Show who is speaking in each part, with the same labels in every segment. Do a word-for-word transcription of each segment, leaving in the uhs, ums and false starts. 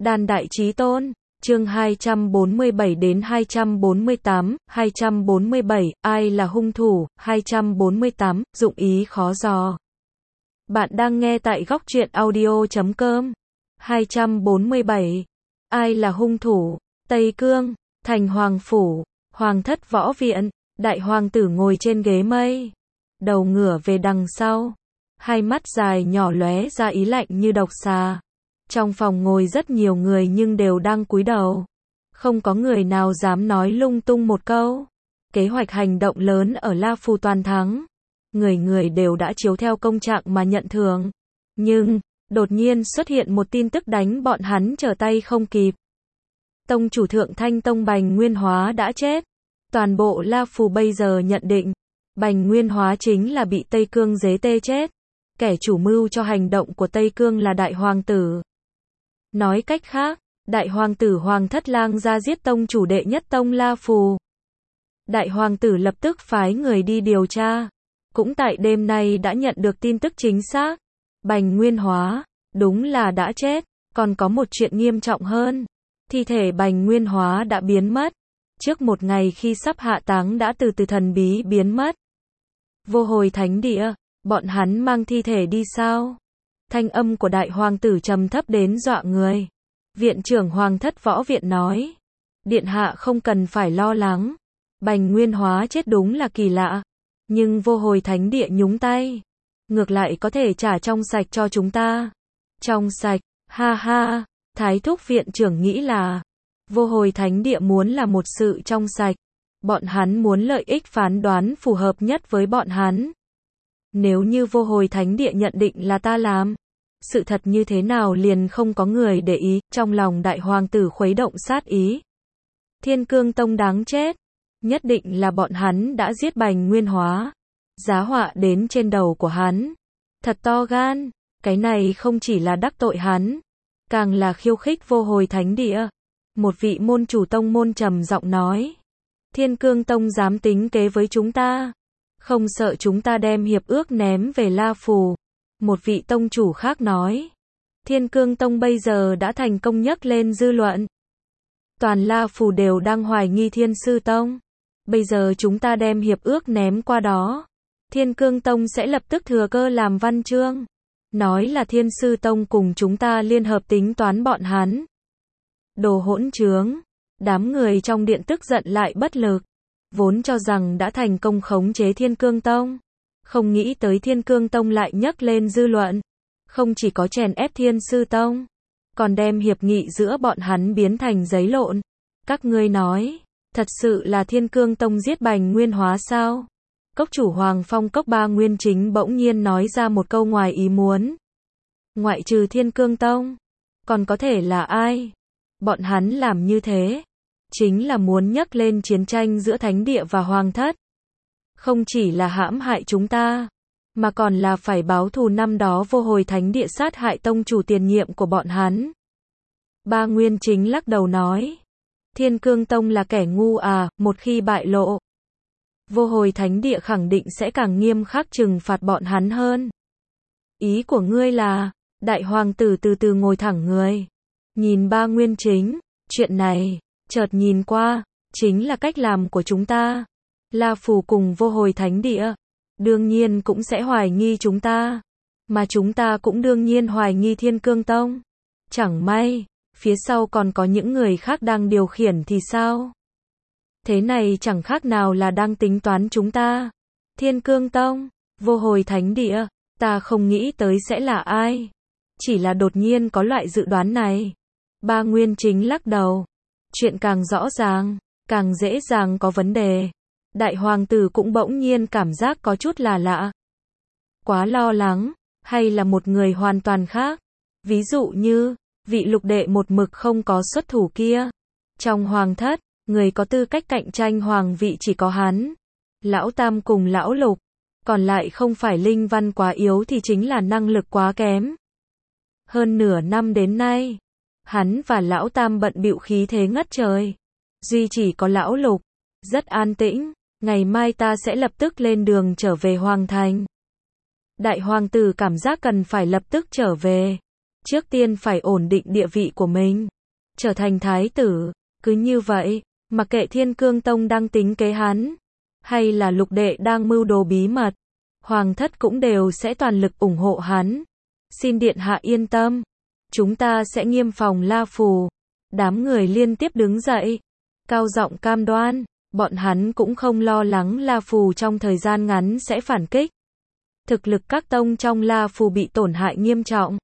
Speaker 1: Đàn Đại Chí Tôn, chương hai trăm bốn mươi bảy đến hai trăm bốn mươi tám, hai trăm bốn mươi bảy, ai là hung thủ, hai trăm bốn mươi tám, dụng ý khó dò. Bạn đang nghe tại góc truyện audio chấm com. hai trăm bốn mươi bảy, ai là hung thủ, Tây Cương, thành hoàng phủ, hoàng thất võ viện, đại hoàng tử ngồi trên ghế mây, đầu ngửa về đằng sau, hai mắt dài nhỏ lóe ra ý lạnh như độc xà. Trong phòng ngồi rất nhiều người nhưng đều đang cúi đầu. Không có người nào dám nói lung tung một câu. Kế hoạch hành động lớn ở La Phù toàn thắng. Người người đều đã chiếu theo công trạng mà nhận thưởng. Nhưng, đột nhiên xuất hiện một tin tức đánh bọn hắn trở tay không kịp. Tông chủ Thượng Thanh Tông Bành Nguyên Hóa đã chết. Toàn bộ La Phù bây giờ nhận định, Bành Nguyên Hóa chính là bị Tây Cương giết tê chết. Kẻ chủ mưu cho hành động của Tây Cương là Đại Hoàng tử. Nói cách khác, Đại Hoàng tử Hoàng Thất Lang ra giết tông chủ đệ nhất tông La Phù. Đại Hoàng tử lập tức phái người đi điều tra. Cũng tại đêm nay đã nhận được tin tức chính xác. Bành Nguyên Hóa, đúng là đã chết. Còn có một chuyện nghiêm trọng hơn. Thi thể Bành Nguyên Hóa đã biến mất. Trước một ngày khi sắp hạ táng đã từ từ thần bí biến mất. Vô Hồi Thánh Địa, bọn hắn mang thi thể đi sao? Thanh âm của đại hoàng tử trầm thấp đến dọa người. Viện trưởng Hoàng Thất Võ Viện nói. Điện hạ không cần phải lo lắng. Bành Nguyên Hóa chết đúng là kỳ lạ. Nhưng Vô Hồi Thánh Địa nhúng tay. Ngược lại có thể trả trong sạch cho chúng ta. Trong sạch, ha ha. Thái thúc viện trưởng nghĩ là. Vô Hồi Thánh Địa muốn là một sự trong sạch. Bọn hắn muốn lợi ích phán đoán phù hợp nhất với bọn hắn. Nếu như Vô Hồi Thánh Địa nhận định là ta làm, sự thật như thế nào liền không có người để ý. Trong lòng đại hoàng tử khuấy động sát ý. Thiên Cương Tông đáng chết. Nhất định là bọn hắn đã giết Bành Nguyên Hóa. Giá họa đến trên đầu của hắn. Thật to gan. Cái này không chỉ là đắc tội hắn, càng là khiêu khích Vô Hồi Thánh Địa. Một vị môn chủ tông môn trầm giọng nói. Thiên Cương Tông dám tính kế với chúng ta. Không sợ chúng ta đem hiệp ước ném về La Phù. Một vị tông chủ khác nói. Thiên Cương Tông bây giờ đã thành công nhấc lên dư luận. Toàn La Phù đều đang hoài nghi Thiên Sư Tông. Bây giờ chúng ta đem hiệp ước ném qua đó. Thiên Cương Tông sẽ lập tức thừa cơ làm văn chương. Nói là Thiên Sư Tông cùng chúng ta liên hợp tính toán bọn hắn. Đồ hỗn trướng. Đám người trong điện tức giận lại bất lực. Vốn cho rằng đã thành công khống chế Thiên Cương Tông. Không nghĩ tới Thiên Cương Tông lại nhấc lên dư luận. Không chỉ có chèn ép Thiên Sư Tông, còn đem hiệp nghị giữa bọn hắn biến thành giấy lộn. Các ngươi nói, thật sự là Thiên Cương Tông giết Bành Nguyên Hóa sao? Cốc chủ Hoàng Phong Cốc Ba Nguyên Chính bỗng nhiên nói ra một câu ngoài ý muốn. Ngoại trừ Thiên Cương Tông, còn có thể là ai? Bọn hắn làm như thế, chính là muốn nhấc lên chiến tranh giữa Thánh Địa và Hoàng Thất. Không chỉ là hãm hại chúng ta, mà còn là phải báo thù năm đó Vô Hồi Thánh Địa sát hại tông chủ tiền nhiệm của bọn hắn. Ba Nguyên Chính lắc đầu nói. Thiên Cương Tông là kẻ ngu à, một khi bại lộ. Vô Hồi Thánh Địa khẳng định sẽ càng nghiêm khắc trừng phạt bọn hắn hơn. Ý của ngươi là, đại hoàng tử từ từ ngồi thẳng người. Nhìn Ba Nguyên Chính, chuyện này, chợt nhìn qua, chính là cách làm của chúng ta. La Phù cùng Vô Hồi Thánh Địa, đương nhiên cũng sẽ hoài nghi chúng ta. Mà chúng ta cũng đương nhiên hoài nghi Thiên Cương Tông. Chẳng may, phía sau còn có những người khác đang điều khiển thì sao? Thế này chẳng khác nào là đang tính toán chúng ta. Thiên Cương Tông, Vô Hồi Thánh Địa, ta không nghĩ tới sẽ là ai. Chỉ là đột nhiên có loại dự đoán này. Ba Nguyên Chính lắc đầu. Chuyện càng rõ ràng, càng dễ dàng có vấn đề. Đại hoàng tử cũng bỗng nhiên cảm giác có chút là lạ. Quá lo lắng, hay là một người hoàn toàn khác. Ví dụ như, vị lục đệ một mực không có xuất thủ kia. Trong Hoàng Thất, người có tư cách cạnh tranh hoàng vị chỉ có hắn. Lão Tam cùng Lão Lục. Còn lại không phải linh văn quá yếu thì chính là năng lực quá kém. Hơn nửa năm đến nay, hắn và Lão Tam bận bịu khí thế ngất trời. Duy chỉ có Lão Lục, rất an tĩnh. Ngày mai ta sẽ lập tức lên đường trở về Hoàng Thành. Đại hoàng tử cảm giác cần phải lập tức trở về. Trước tiên phải ổn định địa vị của mình, trở thành thái tử. Cứ như vậy, mặc kệ Thiên Cương Tông đang tính kế hắn, hay là Lục Đệ đang mưu đồ bí mật, Hoàng thất cũng đều sẽ toàn lực ủng hộ hắn. Xin điện hạ yên tâm, chúng ta sẽ nghiêm phòng La Phù. Đám người liên tiếp đứng dậy, cao giọng cam đoan, bọn hắn cũng không lo lắng La Phù trong thời gian ngắn sẽ phản kích. Thực lực các tông trong La Phù bị tổn hại nghiêm trọng.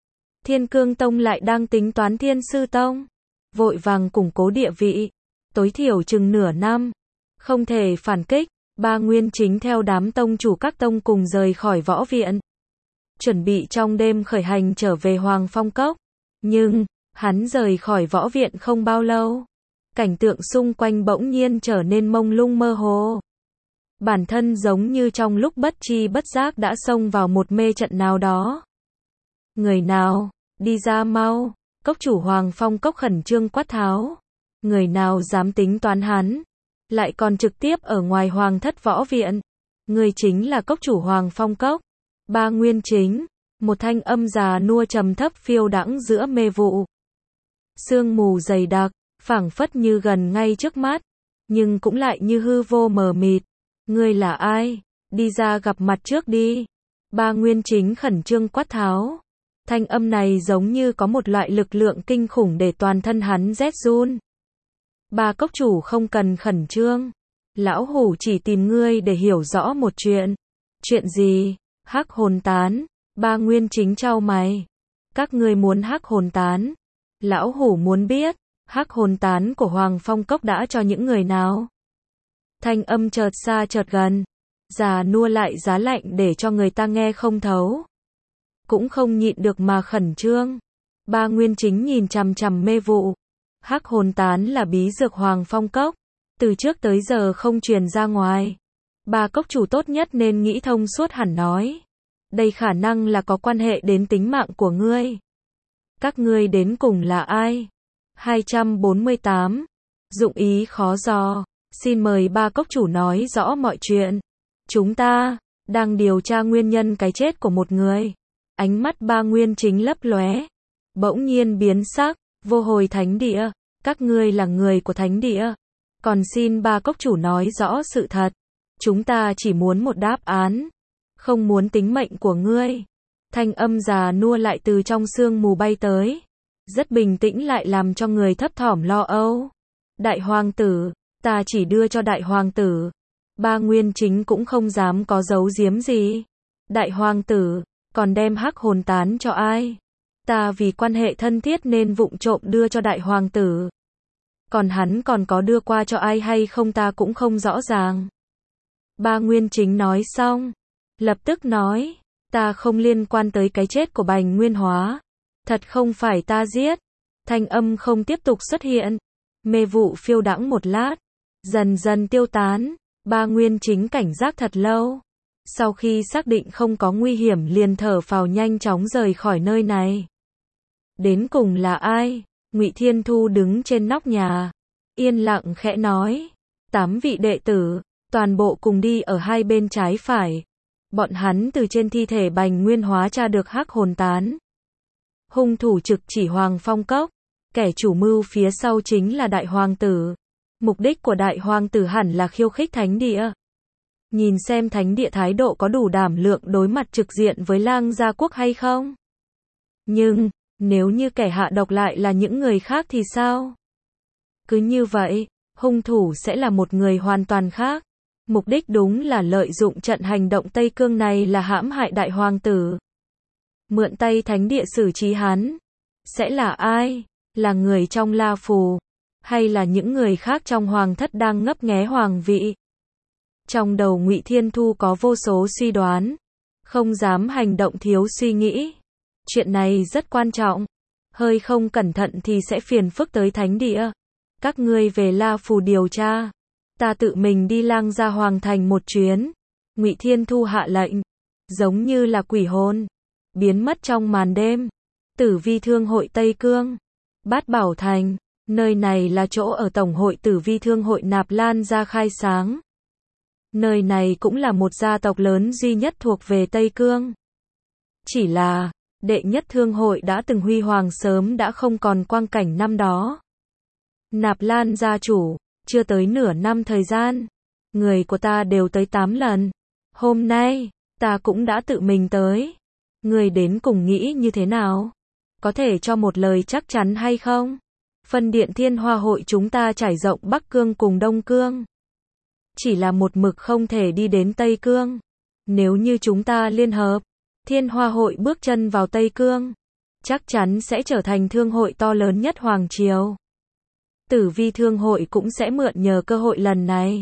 Speaker 1: Thiên Cương Tông lại đang tính toán Thiên Sư Tông, vội vàng củng cố địa vị, tối thiểu chừng nửa năm, không thể phản kích. Ba Nguyên Chính theo đám tông chủ các tông cùng rời khỏi võ viện, chuẩn bị trong đêm khởi hành trở về Hoàng Phong Cốc. Nhưng, hắn rời khỏi võ viện không bao lâu, cảnh tượng xung quanh bỗng nhiên trở nên mông lung mơ hồ. Bản thân giống như trong lúc bất tri bất giác đã xông vào một mê trận nào đó. Người nào, đi ra mau, cốc chủ Hoàng Phong Cốc khẩn trương quát tháo. Người nào dám tính toán hắn, lại còn trực tiếp ở ngoài Hoàng thất võ viện. Người chính là cốc chủ Hoàng Phong Cốc. Ba Nguyên Chính, một thanh âm già nua trầm thấp phiêu đãng giữa mê vụ. Sương mù dày đặc, phảng phất như gần ngay trước mắt, nhưng cũng lại như hư vô mờ mịt. Ngươi là ai? Đi ra gặp mặt trước đi. Ba Nguyên Chính khẩn trương quát tháo. Thanh âm này giống như có một loại lực lượng kinh khủng để toàn thân hắn rét run. Ba cốc chủ không cần khẩn trương. Lão hủ chỉ tìm ngươi để hiểu rõ một chuyện. Chuyện gì? Hắc hồn tán. Ba Nguyên Chính chau mày. Các ngươi muốn hắc hồn tán? Lão hủ muốn biết, hắc hồn tán của Hoàng Phong Cốc đã cho những người nào? Thanh âm chợt xa chợt gần, già nua lại giá lạnh để cho người ta nghe không thấu. Cũng không nhịn được mà khẩn trương. Ba Nguyên Chính nhìn chằm chằm mê vụ. Hắc hồn tán là bí dược Hoàng Phong Cốc, từ trước tới giờ không truyền ra ngoài. Ba cốc chủ tốt nhất nên nghĩ thông suốt hẳn nói. Đây khả năng là có quan hệ đến tính mạng của ngươi. Các ngươi đến cùng là ai? hai trăm bốn mươi tám. Dụng ý khó dò. Xin mời ba cốc chủ nói rõ mọi chuyện. Chúng ta đang điều tra nguyên nhân cái chết của một người. Ánh mắt Ba Nguyên Chính lấp lóe, bỗng nhiên biến sắc. Vô Hồi Thánh Địa, các ngươi là người của Thánh Địa, còn xin ba cốc chủ nói rõ sự thật. Chúng ta chỉ muốn một đáp án, không muốn tính mệnh của ngươi. Thanh âm già nua lại từ trong sương mù bay tới, rất bình tĩnh lại làm cho người thấp thỏm lo âu. Đại hoàng tử, ta chỉ đưa cho đại hoàng tử. Ba Nguyên Chính cũng không dám có giấu giếm gì. Đại hoàng tử, còn đem hắc hồn tán cho ai? Ta vì quan hệ thân thiết nên vụng trộm đưa cho đại hoàng tử. Còn hắn còn có đưa qua cho ai hay không ta cũng không rõ ràng. Ba Nguyên Chính nói xong, lập tức nói, ta không liên quan tới cái chết của Bành Nguyên Hóa. Thật không phải ta giết. Thanh âm không tiếp tục xuất hiện. Mê vụ phiêu đãng một lát, dần dần tiêu tán. Ba Nguyên Chính cảnh giác thật lâu. Sau khi xác định không có nguy hiểm liền thở phào nhanh chóng rời khỏi nơi này. Đến cùng là ai? Ngụy Thiên Thu đứng trên nóc nhà, yên lặng khẽ nói, tám vị đệ tử, toàn bộ cùng đi ở hai bên trái phải. Bọn hắn từ trên thi thể Bành Nguyên Hóa tra được hắc hồn tán. Hung thủ trực chỉ Hoàng Phong Cốc, kẻ chủ mưu phía sau chính là đại hoàng tử. Mục đích của đại hoàng tử hẳn là khiêu khích thánh địa. Nhìn xem thánh địa thái độ có đủ đảm lượng đối mặt trực diện với Lang Gia Quốc hay không? Nhưng, nếu như kẻ hạ độc lại là những người khác thì sao? Cứ như vậy, hung thủ sẽ là một người hoàn toàn khác. Mục đích đúng là lợi dụng trận hành động Tây Cương này là hãm hại đại hoàng tử. Mượn tay thánh địa xử trí hắn. Sẽ là ai? Là người trong La Phù? Hay là những người khác trong hoàng thất đang ngấp nghé hoàng vị? Trong đầu Ngụy Thiên Thu có vô số suy đoán. Không dám hành động thiếu suy nghĩ. Chuyện này rất quan trọng. Hơi không cẩn thận thì sẽ phiền phức tới thánh địa. Các ngươi về La Phù điều tra. Ta tự mình đi Lang Gia Hoàng thành một chuyến. Ngụy Thiên Thu hạ lệnh. Giống như là quỷ hồn. Biến mất trong màn đêm. Tử Vi Thương hội Tây Cương. Bát Bảo Thành. Nơi này là chỗ ở Tổng hội Tử Vi Thương hội Nạp Lan gia khai sáng. Nơi này cũng là một gia tộc lớn duy nhất thuộc về Tây Cương. Chỉ là, đệ nhất thương hội đã từng huy hoàng sớm đã không còn quang cảnh năm đó. Nạp Lan gia chủ, chưa tới nửa năm thời gian, người của ta đều tới tám lần. Hôm nay, ta cũng đã tự mình tới. Người đến cùng nghĩ như thế nào? Có thể cho một lời chắc chắn hay không? Phân điện Thiên Hoa hội chúng ta trải rộng Bắc Cương cùng Đông Cương. Chỉ là một mực không thể đi đến Tây Cương. Nếu như chúng ta liên hợp, Thiên Hoa hội bước chân vào Tây Cương, chắc chắn sẽ trở thành thương hội to lớn nhất Hoàng Triều. Tử Vi thương hội cũng sẽ mượn nhờ cơ hội lần này.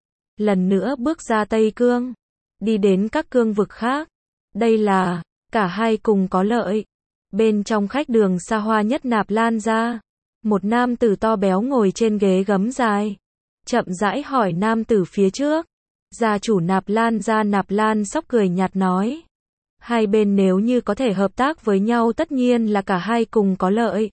Speaker 1: Lần nữa bước ra Tây Cương, đi đến các cương vực khác. Đây là, cả hai cùng có lợi. Bên trong khách đường xa hoa nhất Nạp Lan gia, một nam tử to béo ngồi trên ghế gấm dài. Chậm rãi hỏi nam tử phía trước. Gia chủ Nạp Lan gia Nạp Lan Sóc cười nhạt nói. Hai bên nếu như có thể hợp tác với nhau tất nhiên là cả hai cùng có lợi.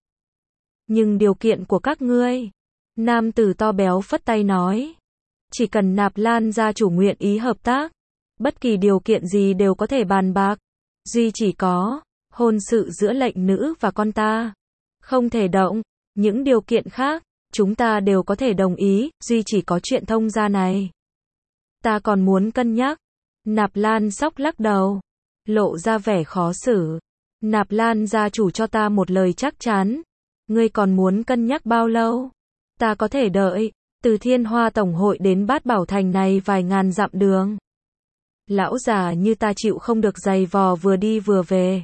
Speaker 1: Nhưng điều kiện của các ngươi. Nam tử to béo phất tay nói. Chỉ cần Nạp Lan gia chủ nguyện ý hợp tác, bất kỳ điều kiện gì đều có thể bàn bạc. Duy chỉ có, hôn sự giữa lệnh nữ và con ta. Không thể động, những điều kiện khác, chúng ta đều có thể đồng ý, duy chỉ có chuyện thông gia này. Ta còn muốn cân nhắc. Nạp Lan Sóc lắc đầu, lộ ra vẻ khó xử. Nạp Lan gia chủ cho ta một lời chắc chắn. Ngươi còn muốn cân nhắc bao lâu? Ta có thể đợi, từ Thiên Hoa Tổng hội đến Bát Bảo Thành này vài ngàn dặm đường. Lão già như ta chịu không được giày vò vừa đi vừa về.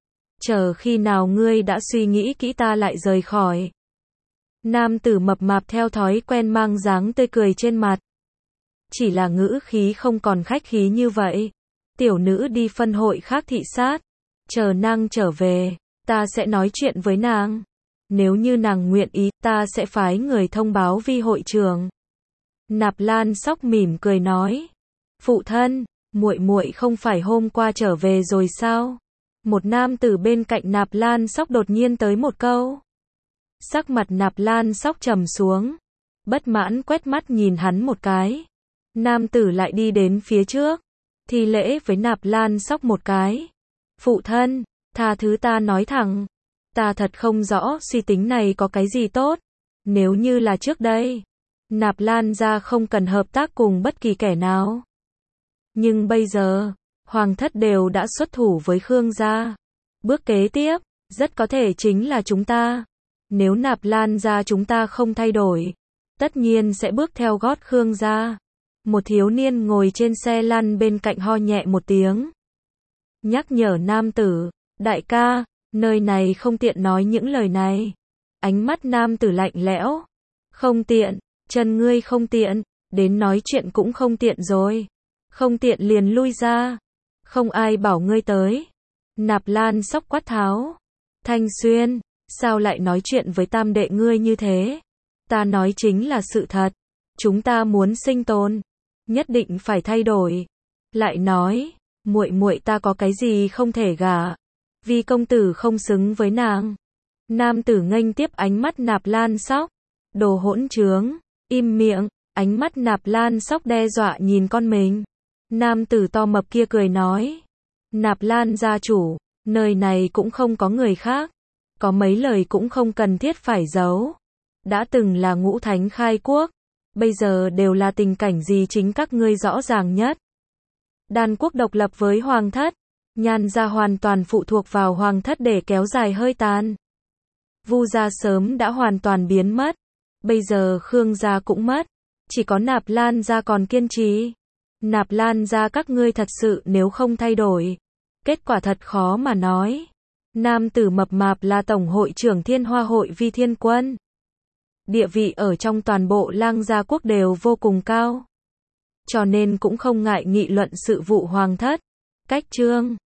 Speaker 1: Chờ khi nào ngươi đã suy nghĩ kỹ ta lại rời khỏi. Nam tử mập mạp theo thói quen mang dáng tươi cười trên mặt. Chỉ là ngữ khí không còn khách khí như vậy. Tiểu nữ đi phân hội khác thị sát. Chờ nàng trở về, ta sẽ nói chuyện với nàng. Nếu như nàng nguyện ý, ta sẽ phái người thông báo vi hội trưởng. Nạp Lan Sóc mỉm cười nói. Phụ thân, muội muội không phải hôm qua trở về rồi sao? Một nam tử bên cạnh Nạp Lan Sóc đột nhiên tới một câu. Sắc mặt Nạp Lan Sóc trầm xuống. Bất mãn quét mắt nhìn hắn một cái. Nam tử lại đi đến phía trước. Thi lễ với Nạp Lan Sóc một cái. Phụ thân, tha thứ ta nói thẳng. Ta thật không rõ suy tính này có cái gì tốt. Nếu như là trước đây, Nạp Lan gia không cần hợp tác cùng bất kỳ kẻ nào. Nhưng bây giờ, Hoàng thất đều đã xuất thủ với Khương gia. Bước kế tiếp, rất có thể chính là chúng ta. Nếu Nạp Lan gia chúng ta không thay đổi, tất nhiên sẽ bước theo gót Khương gia. Một thiếu niên ngồi trên xe lăn bên cạnh ho nhẹ một tiếng. Nhắc nhở nam tử, đại ca, nơi này không tiện nói những lời này. Ánh mắt nam tử lạnh lẽo. Không tiện, chân ngươi không tiện, đến nói chuyện cũng không tiện rồi. Không tiện liền lui ra. Không ai bảo ngươi tới. Nạp Lan Sóc quát tháo. Thanh Xuyên, sao lại nói chuyện với tam đệ ngươi như thế? Ta nói chính là sự thật. Chúng ta muốn sinh tồn, nhất định phải thay đổi. Lại nói, muội muội ta có cái gì không thể gả? Vì công tử không xứng với nàng. Nam tử nghênh tiếp ánh mắt Nạp Lan Sóc. Đồ hỗn trướng, im miệng. Ánh mắt Nạp Lan Sóc đe dọa nhìn con mình. Nam tử to mập kia cười nói. Nạp Lan gia chủ, nơi này cũng không có người khác. Có mấy lời cũng không cần thiết phải giấu. Đã từng là ngũ thánh khai quốc. Bây giờ đều là tình cảnh gì chính các ngươi rõ ràng nhất. Đan quốc độc lập với Hoàng thất. Nhan gia hoàn toàn phụ thuộc vào Hoàng thất để kéo dài hơi tàn. Vu gia sớm đã hoàn toàn biến mất. Bây giờ Khương gia cũng mất. Chỉ có Nạp Lan gia còn kiên trì. Nạp Lan gia các ngươi thật sự nếu không thay đổi, kết quả thật khó mà nói. Nam tử mập mạp là tổng hội trưởng Thiên Hoa hội Vi Thiên Quân. Địa vị ở trong toàn bộ Lang gia quốc đều vô cùng cao. Cho nên cũng không ngại nghị luận sự vụ Hoàng thất. Cách chương